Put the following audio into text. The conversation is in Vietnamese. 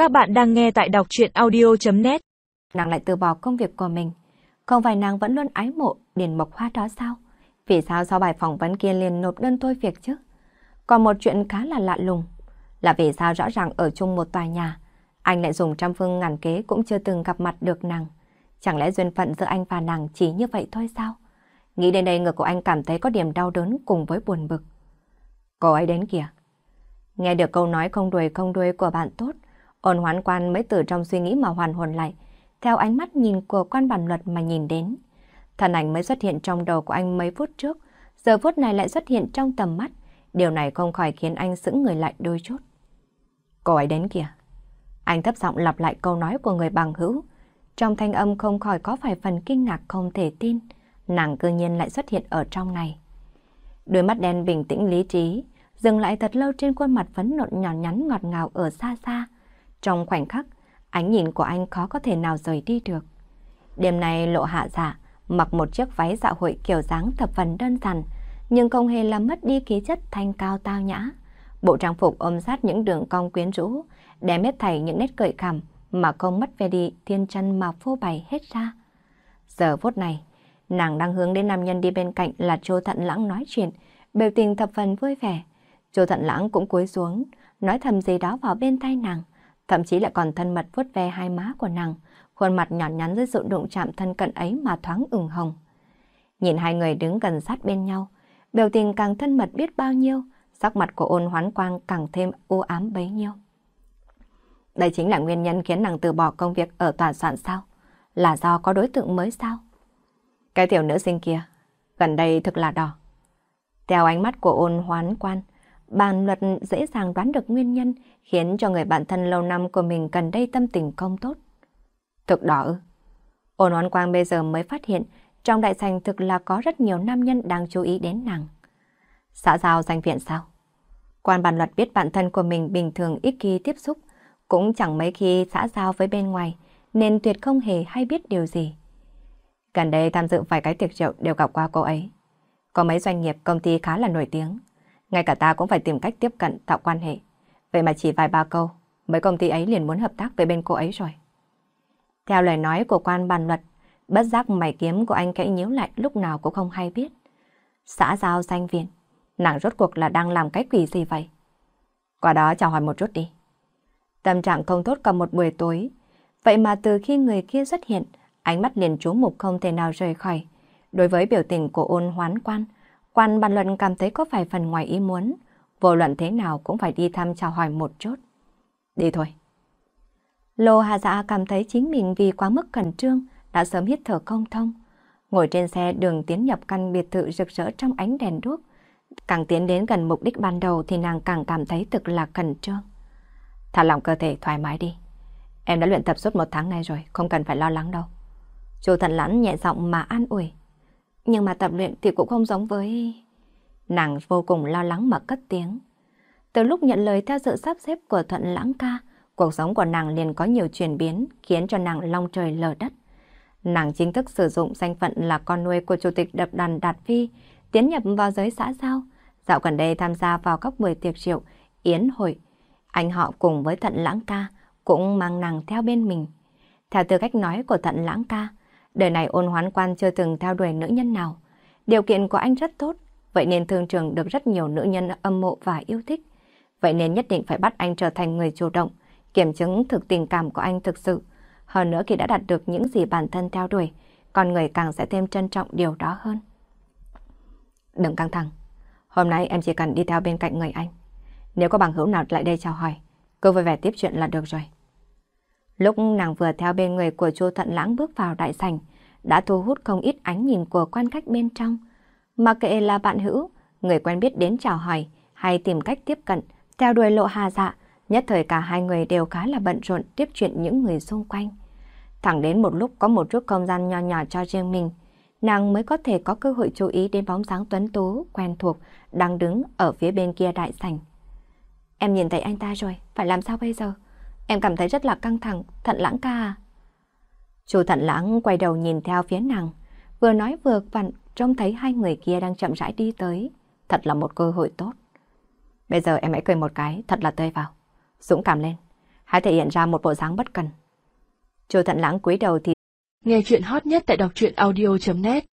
Các bạn đang nghe tại đọc truyện audio.net. Nàng lại từ bỏ công việc của mình. Không phải nàng vẫn luôn ái mộ Điền Mộc Hoa đó sao? Vì sao sau bài phỏng vấn kia liền nộp đơn thôi việc chứ? Còn một chuyện khá là lạ lùng là vì sao rõ ràng ở chung một tòa nhà, anh lại dùng trăm phương ngàn kế cũng chưa từng gặp mặt được nàng. Chẳng lẽ duyên phận giữa anh và nàng chỉ như vậy thôi sao? Nghĩ đến đây ngực của anh cảm thấy có điểm đau đớn cùng với buồn bực. Cô ấy đến kìa. Nghe được câu nói không đuôi của bạn tốt, Ôn Hoán Quan mới từ trong suy nghĩ mà hoàn hồn lại, theo ánh mắt nhìn của Quan Bản Luật mà nhìn đến. Thân ảnh mới xuất hiện trong đầu của anh mấy phút trước, giờ phút này lại xuất hiện trong tầm mắt. Điều này không khỏi khiến anh sững người lại đôi chút. Cô ấy đến kìa. Anh thấp giọng lặp lại câu nói của người bằng hữu. Trong thanh âm không khỏi có vài phần kinh ngạc không thể tin. Nàng cư nhiên lại xuất hiện ở trong này. Đôi mắt đen bình tĩnh lý trí, dừng lại thật lâu trên khuôn mặt phấn nộn nhỏ nhắn ngọt ngào ở xa xa. Trong khoảnh khắc, ánh nhìn của anh khó có thể nào rời đi được. Đêm nay Lộ Hạ Dạ mặc một chiếc váy dạ hội kiểu dáng thập phần đơn giản, nhưng không hề làm mất đi khí chất thanh cao tao nhã. Bộ trang phục ôm sát những đường cong quyến rũ, đem hết thảy những nét gợi cảm mà không mất vẻ đi thiên chân mà phô bày hết ra. Giờ phút này, nàng đang hướng đến nam nhân đi bên cạnh là Chu Thận Lãng nói chuyện, biểu tình thập phần vui vẻ. Chu Thận Lãng cũng cúi xuống, nói thầm gì đó vào bên tai nàng, thậm chí lại còn thân mật vuốt ve hai má của nàng, khuôn mặt nhỏ nhắn dưới sự đụng chạm thân cận ấy mà thoáng ửng hồng. Nhìn hai người đứng gần sát bên nhau, biểu tình càng thân mật biết bao nhiêu, sắc mặt của Ôn Hoán Quang càng thêm u ám bấy nhiêu. Đây chính là nguyên nhân khiến nàng từ bỏ công việc ở tòa soạn sao? Là do có đối tượng mới sao? Cái tiểu nữ sinh kia, gần đây thực là đỏ. Theo ánh mắt của Ôn Hoán Quan, Bản Luật dễ dàng đoán được nguyên nhân khiến cho người bạn thân lâu năm của mình gần đây tâm tình không tốt. Thực đỏ ư? Ôn Hoán Quang bây giờ mới phát hiện trong đại sảnh thực là có rất nhiều nam nhân đang chú ý đến nàng. Xã giao danh viện sao? Quan Bản Luật biết bạn thân của mình bình thường ít khi tiếp xúc, cũng chẳng mấy khi xã giao với bên ngoài, nên tuyệt không hề hay biết điều gì. Gần đây tham dự vài cái tiệc rượu đều gặp qua cô ấy. Có mấy doanh nghiệp công ty khá là nổi tiếng, ngay cả ta cũng phải tìm cách tiếp cận tạo quan hệ. Vậy mà chỉ vài ba câu, mấy công ty ấy liền muốn hợp tác với bên cô ấy rồi. Theo lời nói của Quan Bản Luật, bất giác mày kiếm của anh kẽ nhíu lại lúc nào cũng không hay biết. Xã giao danh viện, nàng rốt cuộc là đang làm cái quỷ gì vậy? Qua đó chào hỏi một chút đi. Tâm trạng không tốt cả một buổi tối, vậy mà từ khi người kia xuất hiện, ánh mắt liền chú mục không thể nào rời khỏi. Đối với biểu tình của Ôn Hoán Quan, Quan Bản Luật cảm thấy có vài phần ngoài ý muốn, vô luận thế nào cũng phải đi thăm chào hỏi một chút. Đi thôi. Lô Hà Dạ cảm thấy chính mình vì quá mức khẩn trương đã sớm hít thở không thông. Ngồi trên xe đường tiến nhập căn biệt thự rực rỡ trong ánh đèn đuốc, càng tiến đến gần mục đích ban đầu thì nàng càng cảm thấy thực là khẩn trương. Thả lỏng cơ thể thoải mái đi. Em đã luyện tập suốt 1 tháng nay rồi, không cần phải lo lắng đâu. Chu Thận Lãng nhẹ giọng mà an ủi. Nhưng mà tập luyện thì cũng không giống với... Nàng vô cùng lo lắng mà cất tiếng. Từ lúc nhận lời theo sự sắp xếp của Thuận Lãng ca, cuộc sống của nàng liền có nhiều chuyển biến khiến cho nàng long trời lở đất. Nàng chính thức sử dụng danh phận là con nuôi của Chủ tịch Tập đoàn Đạt Phi, tiến nhập vào giới xã giao. Dạo gần đây tham gia vào các buổi tiệc rượu, yến hội. Anh họ cùng với Thuận Lãng ca cũng mang nàng theo bên mình. Theo tư cách nói của Thuận Lãng ca, đời này Ôn Hoán Quan chưa từng theo đuổi nữ nhân nào. Điều kiện của anh rất tốt, vậy nên thương trường được rất nhiều nữ nhân âm mộ và yêu thích. Vậy nên nhất định phải bắt anh trở thành người chủ động, kiểm chứng thực tình cảm của anh thực sự. Hơn nữa khi đã đạt được những gì bản thân theo đuổi, con người càng sẽ thêm trân trọng điều đó hơn. Đừng căng thẳng, hôm nay em chỉ cần đi theo bên cạnh người anh. Nếu có bằng hữu nào lại đây chào hỏi, cứ vui vẻ tiếp chuyện là được rồi. Lúc nàng vừa theo bên người của Chu Thận Lãng bước vào đại sảnh, đã thu hút không ít ánh nhìn của quan khách bên trong. Mà kệ là bạn hữu, người quen biết đến chào hỏi hay tìm cách tiếp cận, theo đuổi Lộ Hà Dạ, nhất thời cả hai người đều khá là bận rộn tiếp chuyện những người xung quanh. Thẳng đến một lúc có một chút không gian nho nhỏ cho riêng mình, nàng mới có thể có cơ hội chú ý đến bóng dáng tuấn tú quen thuộc đang đứng ở phía bên kia đại sảnh. Em nhìn thấy anh ta rồi, phải làm sao bây giờ? Em cảm thấy rất là căng thẳng, Thận Lãng ca à? Chu Thận Lãng quay đầu nhìn theo phía nàng, vừa nói vừa vặn trông thấy hai người kia đang chậm rãi đi tới. Thật là một cơ hội tốt. Bây giờ em hãy cười một cái, thật là tươi vào. Dũng cảm lên. hãy thể hiện ra một bộ dáng bất cần. Chu Thận Lãng cúi đầu thì nghe chuyện hot nhất tại đọc truyện audio.net